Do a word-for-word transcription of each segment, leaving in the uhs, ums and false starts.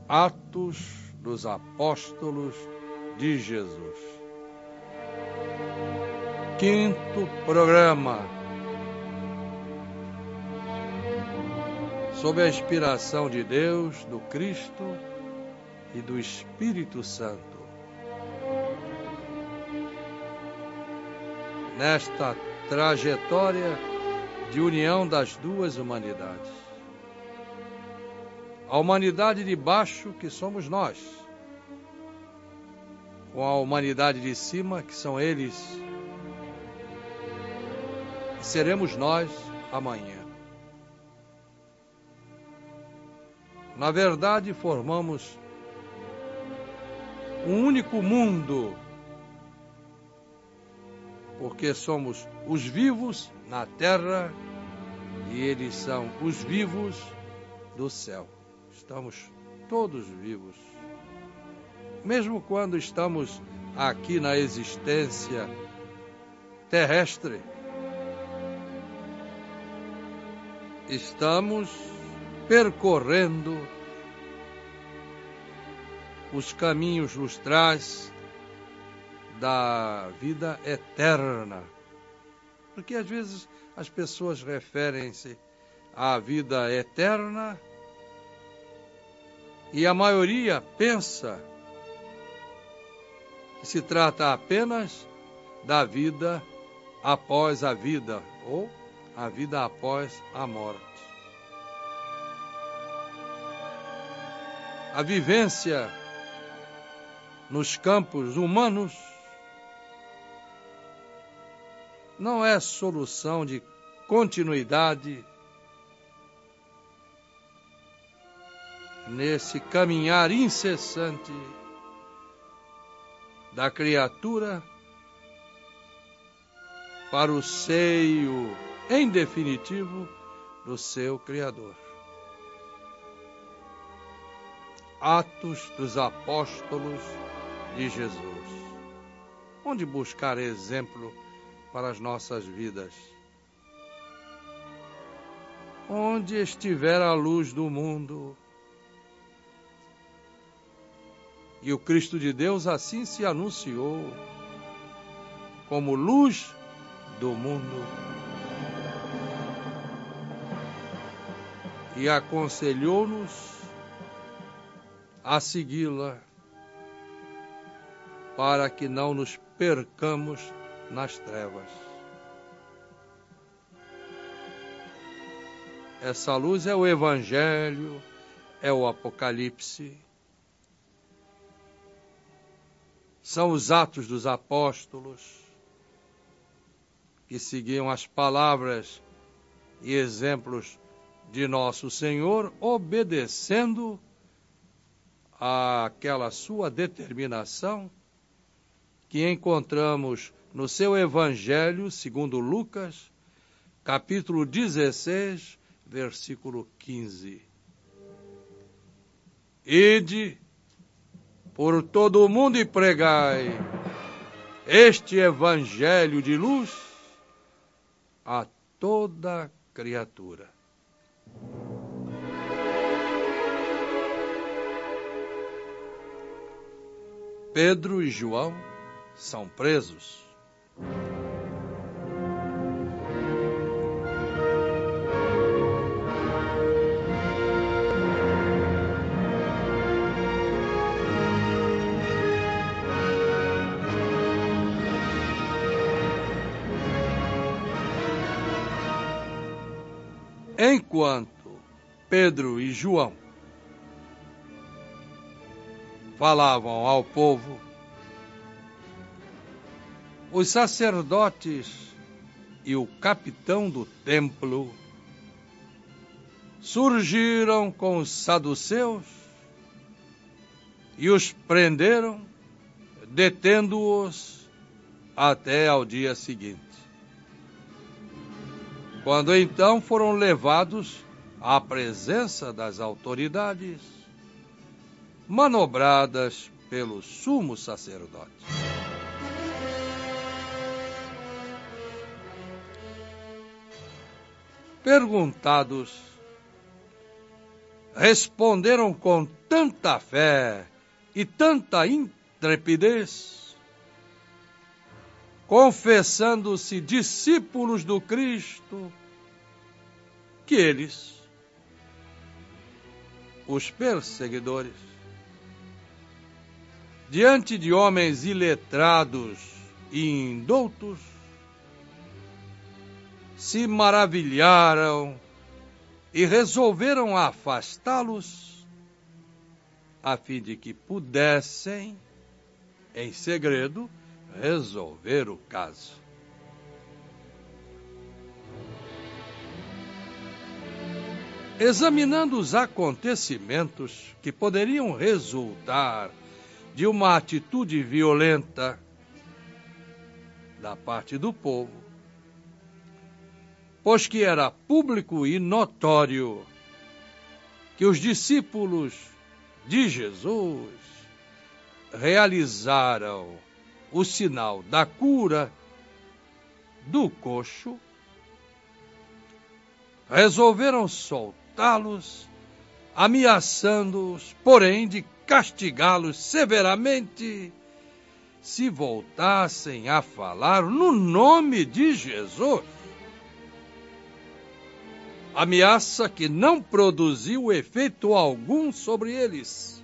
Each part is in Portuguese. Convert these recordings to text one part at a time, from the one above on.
Atos dos Apóstolos de Jesus. Quinto programa, sob a inspiração de Deus, do Cristo e do Espírito Santo. Nesta trajetória de união das duas humanidades. A humanidade de baixo, que somos nós, com a humanidade de cima, que são eles, e seremos nós amanhã. Na verdade, formamos um único mundo, porque somos os vivos na terra e eles são os vivos do céu. Estamos todos vivos. Mesmo quando estamos aqui na existência terrestre, estamos percorrendo os caminhos lustrais da vida eterna. Porque às vezes as pessoas referem-se à vida eterna e a maioria pensa que se trata apenas da vida após a vida, ou a vida após a morte. A vivência nos campos humanos não é solução de continuidade nesse caminhar incessante da criatura para o seio, em definitivo, do seu Criador. Atos dos Apóstolos de Jesus. Onde buscar exemplo para as nossas vidas? Onde estiver a luz do mundo, e o Cristo de Deus assim se anunciou, como luz do mundo, e aconselhou-nos a segui-la, para que não nos percamos nas trevas. Essa luz é o Evangelho, é o Apocalipse, são os Atos dos Apóstolos, que seguiam as palavras e exemplos de nosso Senhor, obedecendo àquela sua determinação que encontramos no seu Evangelho, segundo Lucas, capítulo dezesseis, versículo quinze. Ide por todo o mundo e pregai este Evangelho de luz a toda criatura. Pedro e João são presos. Enquanto Pedro e João falavam ao povo, os sacerdotes e o capitão do templo surgiram com os saduceus e os prenderam, detendo-os até ao dia seguinte. Quando então foram levados à presença das autoridades, manobradas pelo sumo sacerdote. Perguntados, responderam com tanta fé e tanta intrepidez, confessando-se discípulos do Cristo, que eles, os perseguidores, diante de homens iletrados e indoutos, se maravilharam e resolveram afastá-los, a fim de que pudessem, em segredo, resolver o caso. Examinando os acontecimentos que poderiam resultar de uma atitude violenta da parte do povo, pois que era público e notório que os discípulos de Jesus realizaram o sinal da cura do coxo, resolveram soltá-los, ameaçando-os, porém, de castigá-los severamente se voltassem a falar no nome de Jesus. Ameaça que não produziu efeito algum sobre eles,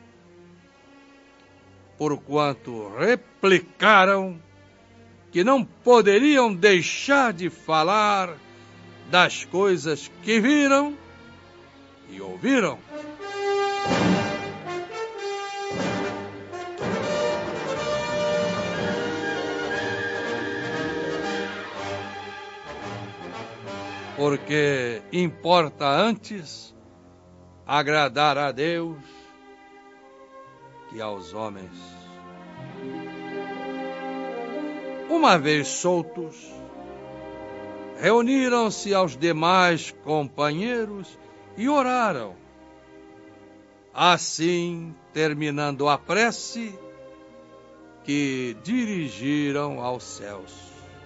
porquanto replicaram que não poderiam deixar de falar das coisas que viram e ouviram. Porque importa antes agradar a Deus que aos homens. Uma vez soltos, reuniram-se aos demais companheiros e oraram. Assim, terminando a prece, que dirigiram aos céus.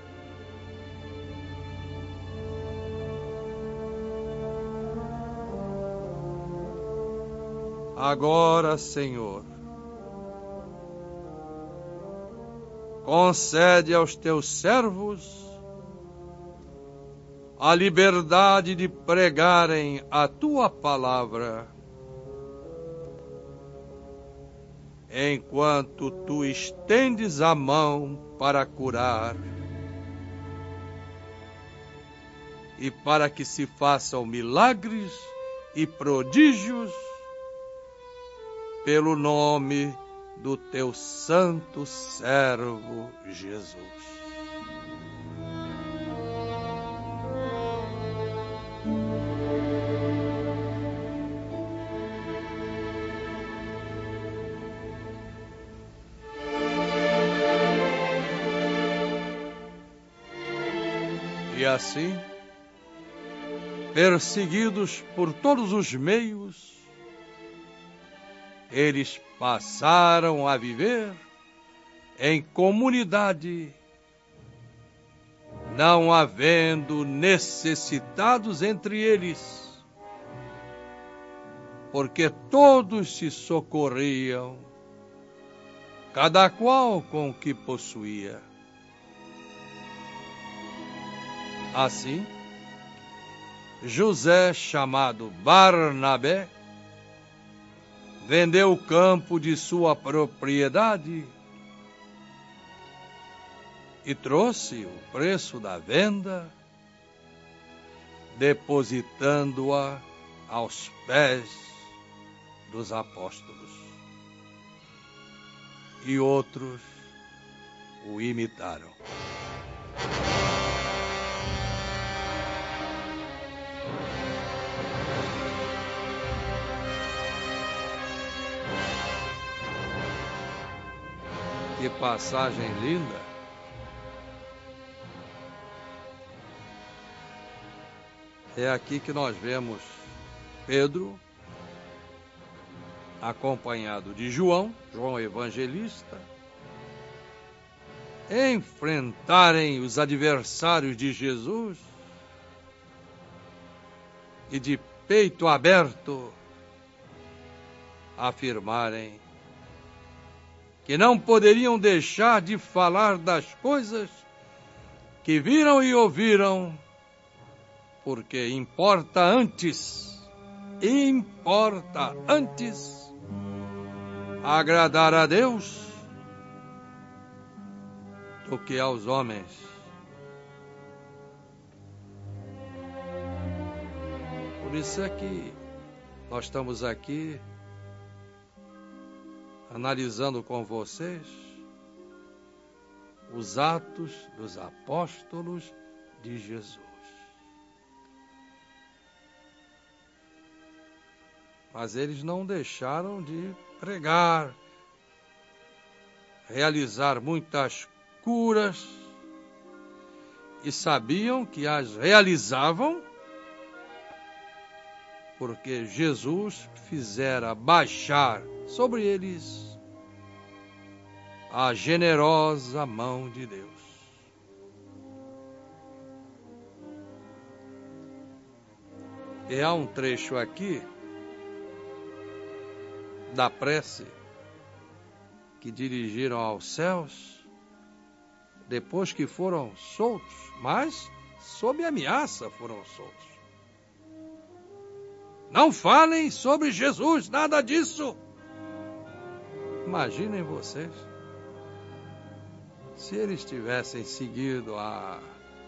Agora, Senhor, concede aos teus servos a liberdade de pregarem a tua palavra, enquanto tu estendes a mão para curar e para que se façam milagres e prodígios pelo nome do teu santo servo Jesus. E assim, perseguidos por todos os meios, eles passaram a viver em comunidade, não havendo necessitados entre eles, porque todos se socorriam, cada qual com o que possuía. Assim, José, chamado Barnabé, vendeu o campo de sua propriedade e trouxe o preço da venda, depositando-a aos pés dos apóstolos. E outros o imitaram. Que passagem linda! É aqui que nós vemos Pedro, acompanhado de João, João Evangelista, enfrentarem os adversários de Jesus e de peito aberto afirmarem que não poderiam deixar de falar das coisas que viram e ouviram, porque importa antes, importa antes agradar a Deus do que aos homens. Por isso é que nós estamos aqui analisando com vocês os Atos dos Apóstolos de Jesus. Mas eles não deixaram de pregar, realizar muitas curas, e sabiam que as realizavam porque Jesus fizera baixar sobre eles a generosa mão de Deus. E há um trecho aqui da prece que dirigiram aos céus depois que foram soltos, mas sob ameaça foram soltos. Não falem sobre Jesus, nada disso. Imaginem vocês se eles tivessem seguido a,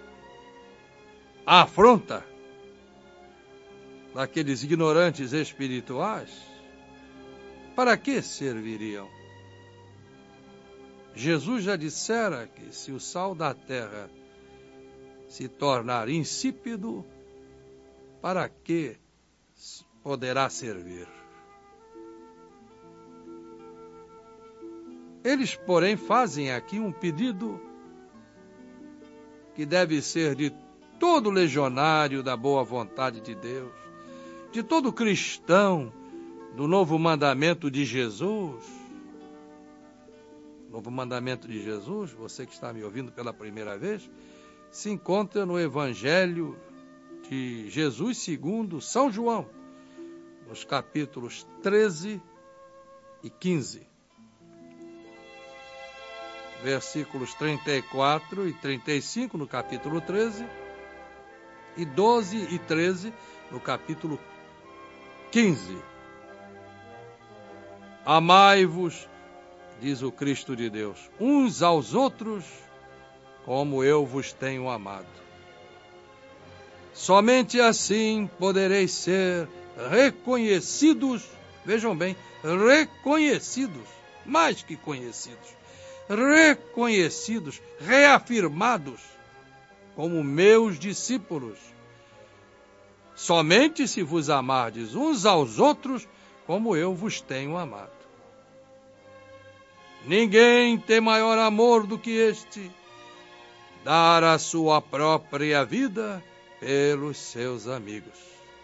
a afronta daqueles ignorantes espirituais, para que serviriam? Jesus já dissera que se o sal da terra se tornar insípido, para que poderá servir? Eles, porém, fazem aqui um pedido que deve ser de todo legionário da boa vontade de Deus, de todo cristão do novo mandamento de Jesus. O novo mandamento de Jesus, você que está me ouvindo pela primeira vez, se encontra no Evangelho de Jesus segundo São João, nos capítulos treze e quinze. Versículos trinta e quatro e trinta e cinco no capítulo treze e doze e treze no capítulo quinze. Amai-vos, diz o Cristo de Deus, uns aos outros, como eu vos tenho amado. Somente assim podereis ser reconhecidos, vejam bem, reconhecidos, mais que conhecidos, reconhecidos, reafirmados como meus discípulos. Somente se vos amardes uns aos outros, como eu vos tenho amado. Ninguém tem maior amor do que este, dar a sua própria vida pelos seus amigos.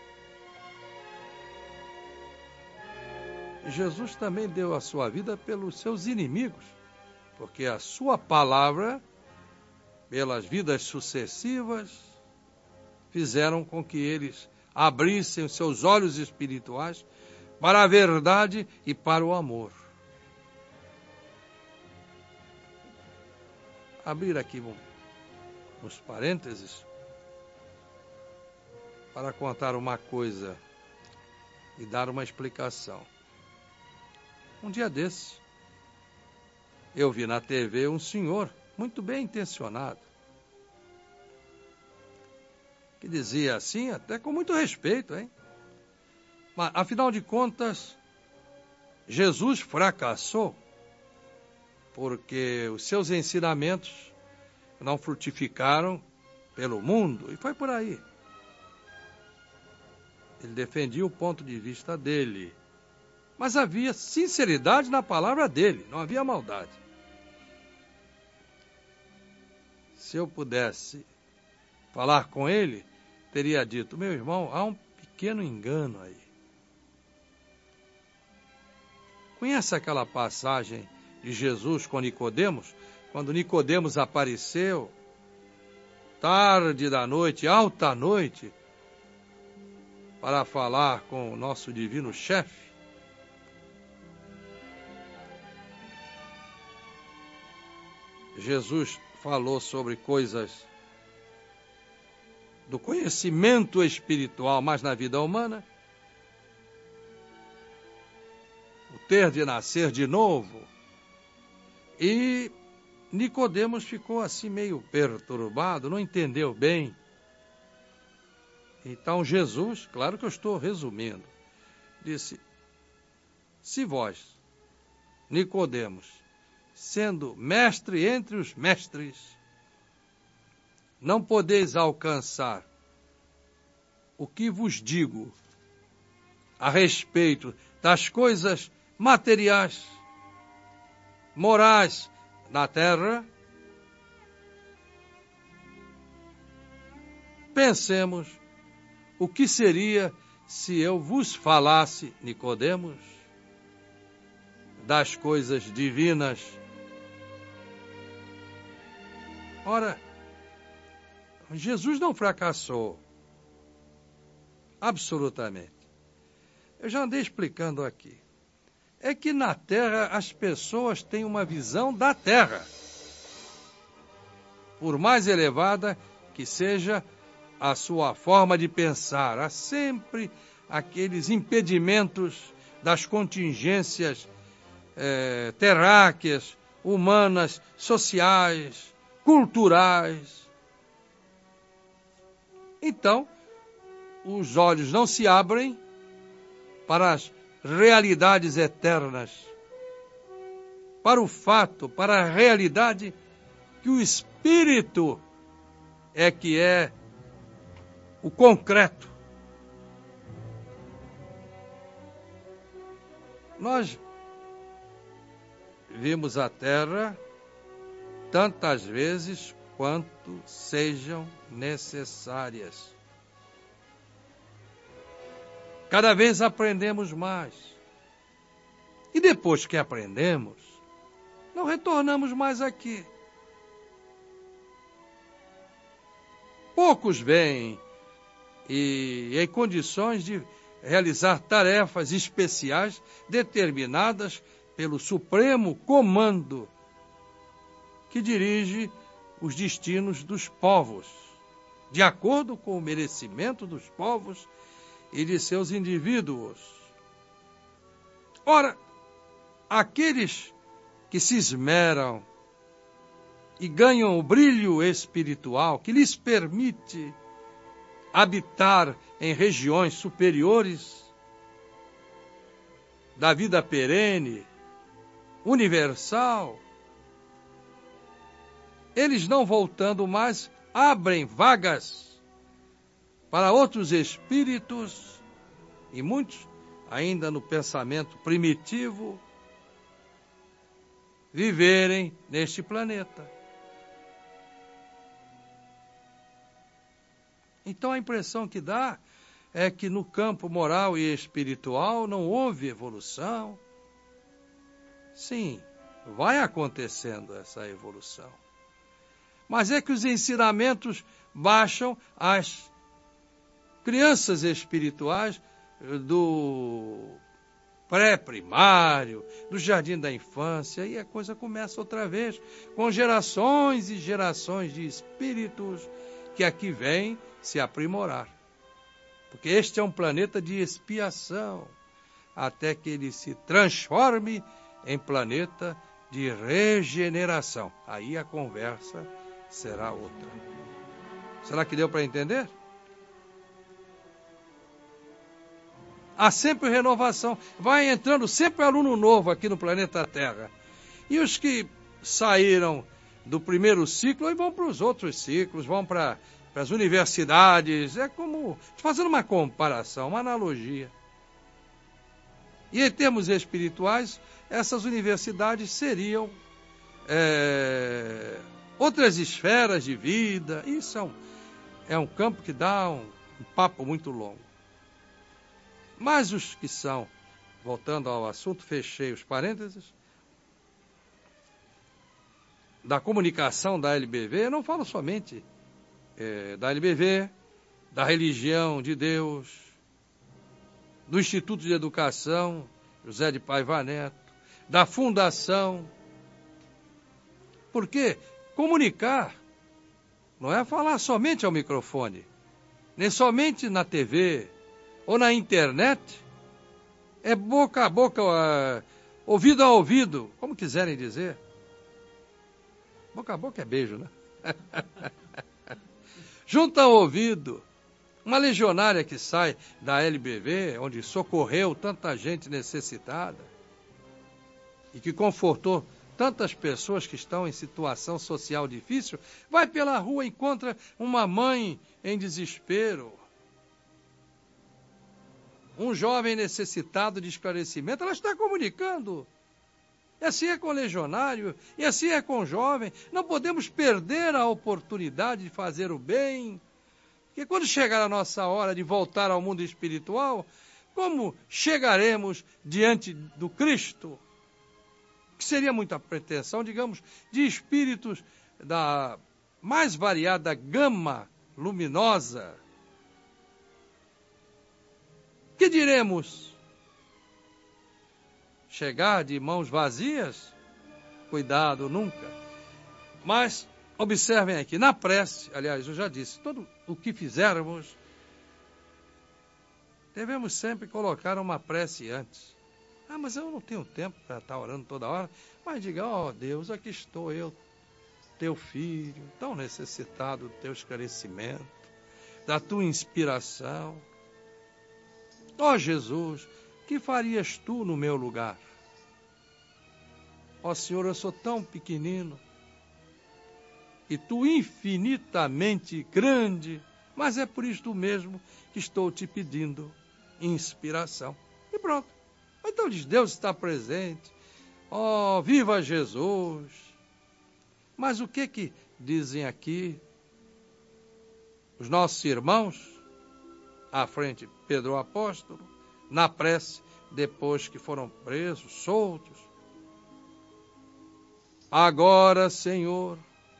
Jesus também deu a sua vida pelos seus inimigos, porque a sua palavra, pelas vidas sucessivas, fizeram com que eles abrissem os seus olhos espirituais para a verdade e para o amor. Abrir aqui um, uns parênteses para contar uma coisa e dar uma explicação. Um dia desse, eu vi na T V um senhor muito bem intencionado, que dizia assim, até com muito respeito, hein? Mas, afinal de contas, Jesus fracassou porque os seus ensinamentos não frutificaram pelo mundo, e foi por aí. Ele defendia o ponto de vista dele, mas havia sinceridade na palavra dele, não havia maldade. Se eu pudesse falar com ele, teria dito, meu irmão, há um pequeno engano aí. Conhece aquela passagem de Jesus com Nicodemos, quando Nicodemos apareceu, tarde da noite, alta noite, para falar com o nosso divino chefe? Jesus falou sobre coisas do conhecimento espiritual, mas na vida humana, o ter de nascer de novo. E Nicodemos ficou assim meio perturbado, não entendeu bem. Então Jesus, claro que eu estou resumindo, disse: se vós, Nicodemos, sendo mestre entre os mestres, não podeis alcançar o que vos digo a respeito das coisas materiais, morais na terra, pensemos o que seria se eu vos falasse, Nicodemos, das coisas divinas. Ora, Jesus não fracassou, absolutamente. Eu já andei explicando aqui. É que na Terra as pessoas têm uma visão da Terra, por mais elevada que seja a sua forma de pensar. Há sempre aqueles impedimentos das contingências eh, terráqueas, humanas, sociais, culturais. Então, os olhos não se abrem para as realidades eternas, para o fato, para a realidade que o Espírito é que é o concreto. Nós vimos a Terra tantas vezes quanto sejam necessárias. Cada vez aprendemos mais. E depois que aprendemos, não retornamos mais aqui. Poucos vêm e em condições de realizar tarefas especiais determinadas pelo Supremo Comando, que dirige os destinos dos povos, de acordo com o merecimento dos povos e de seus indivíduos. Ora, aqueles que se esmeram e ganham o brilho espiritual que lhes permite habitar em regiões superiores da vida perene, universal, eles não voltando mais, abrem vagas para outros espíritos, e muitos, ainda no pensamento primitivo, viverem neste planeta. Então a impressão que dá é que no campo moral e espiritual não houve evolução. Sim, vai acontecendo essa evolução. Mas é que os ensinamentos baixam às crianças espirituais do pré-primário, do jardim da infância, e a coisa começa outra vez, com gerações e gerações de espíritos que aqui vêm se aprimorar. Porque este é um planeta de expiação, até que ele se transforme em planeta de regeneração. Aí a conversa será outra. Será que deu para entender? Há sempre renovação. Vai entrando sempre aluno novo aqui no planeta Terra. E os que saíram do primeiro ciclo aí vão para os outros ciclos, vão para as universidades. É como, fazendo uma comparação, uma analogia. E em termos espirituais, essas universidades seriam é, outras esferas de vida. Isso é um, é um campo que dá um, um papo muito longo. Mas os que são, voltando ao assunto, fechei os parênteses, da comunicação da L B V, eu não falo somente é, da L B V, da religião de Deus, do Instituto de Educação, José de Paiva Neto, da Fundação Porque comunicar não é falar somente ao microfone, nem somente na T V ou na internet. É boca a boca, uh, ouvido a ouvido, como quiserem dizer. Boca a boca é beijo, né? Junto ao ouvido. Uma legionária que sai da L B V, onde socorreu tanta gente necessitada e que confortou tantas pessoas que estão em situação social difícil, vai pela rua e encontra uma mãe em desespero, um jovem necessitado de esclarecimento, ela está comunicando. E assim é com o legionário, e assim é com o jovem. Não podemos perder a oportunidade de fazer o bem, porque quando chegar a nossa hora de voltar ao mundo espiritual, como chegaremos diante do Cristo? Que seria muita pretensão, digamos, de espíritos da mais variada gama luminosa. Que diremos? Chegar de mãos vazias? Cuidado, nunca. Mas observem aqui, na prece, aliás, eu já disse, todo o que fizermos, devemos sempre colocar uma prece antes. Ah, mas eu não tenho tempo para estar orando toda hora. Mas diga, ó oh, Deus, aqui estou eu, teu filho, tão necessitado do teu esclarecimento, da tua inspiração. Ó oh, Jesus, que farias tu no meu lugar? Ó oh, Senhor, eu sou tão pequenino, e tu infinitamente grande, mas é por isto mesmo que estou te pedindo inspiração. E pronto. Então diz, Deus está presente. Ó, oh, viva Jesus! Mas o que que dizem aqui os nossos irmãos, à frente Pedro o apóstolo, na prece, depois que foram presos, soltos? Agora, Senhor,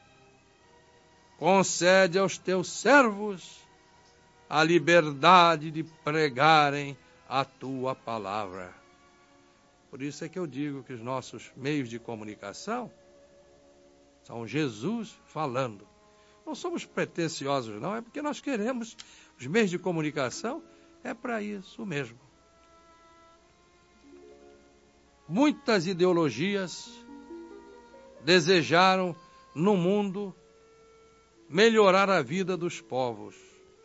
concede aos teus servos a liberdade de pregarem a tua palavra. Por isso é que eu digo que os nossos meios de comunicação são Jesus falando. Não somos pretensiosos, não, é porque nós queremos. Os meios de comunicação é para isso mesmo. Muitas ideologias desejaram no mundo melhorar a vida dos povos.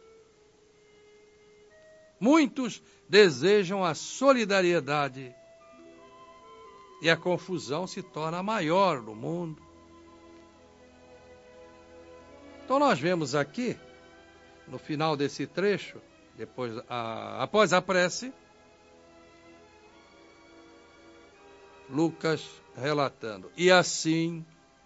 Muitos desejam a solidariedade e a confusão se torna maior no mundo. Então nós vemos aqui, no final desse trecho, depois, a, após a prece, Lucas relatando. E assim,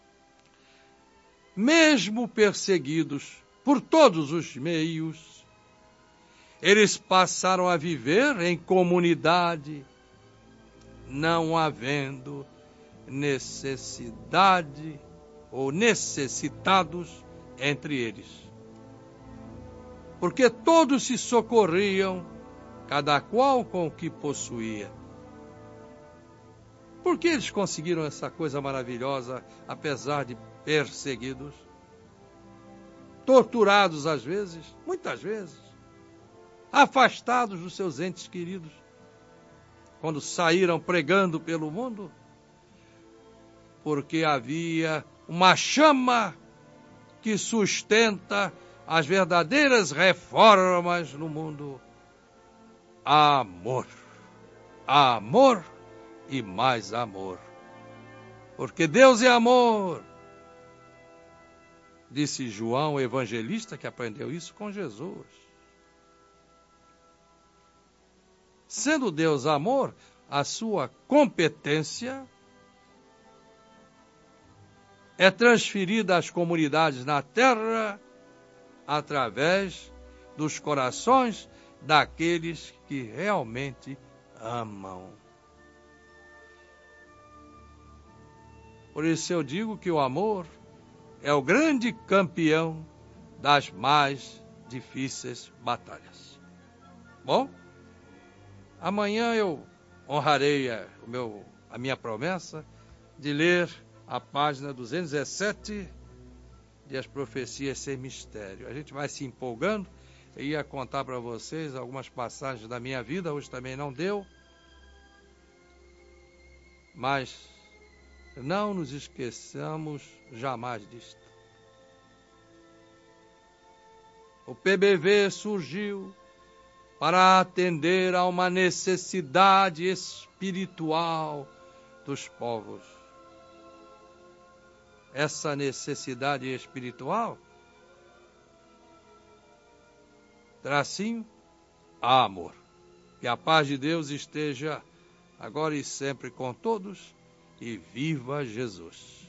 mesmo perseguidos por todos os meios, eles passaram a viver em comunidade, não havendo necessidade ou necessitados entre eles. Porque todos se socorriam, cada qual com o que possuía. Por que eles conseguiram essa coisa maravilhosa, apesar de perseguidos? Torturados às vezes, muitas vezes, afastados dos seus entes queridos, quando saíram pregando pelo mundo, porque havia uma chama que sustenta as verdadeiras reformas no mundo. Amor. Amor e mais amor. Porque Deus é amor. Disse João, o evangelista, que aprendeu isso com Jesus. Sendo Deus amor, a sua competência é transferida às comunidades na terra através dos corações daqueles que realmente amam. Por isso eu digo que o amor é o grande campeão das mais difíceis batalhas. Bom? Amanhã eu honrarei a, o meu, a minha promessa de ler a página duzentos e dezessete de As Profecias Sem Mistério. A gente vai se empolgando. Eu ia contar para vocês algumas passagens da minha vida, hoje também não deu. Mas não nos esqueçamos jamais disto. O P B V surgiu para atender a uma necessidade espiritual dos povos. Essa necessidade espiritual, tracinho, amor. Que a paz de Deus esteja agora e sempre com todos, e viva Jesus!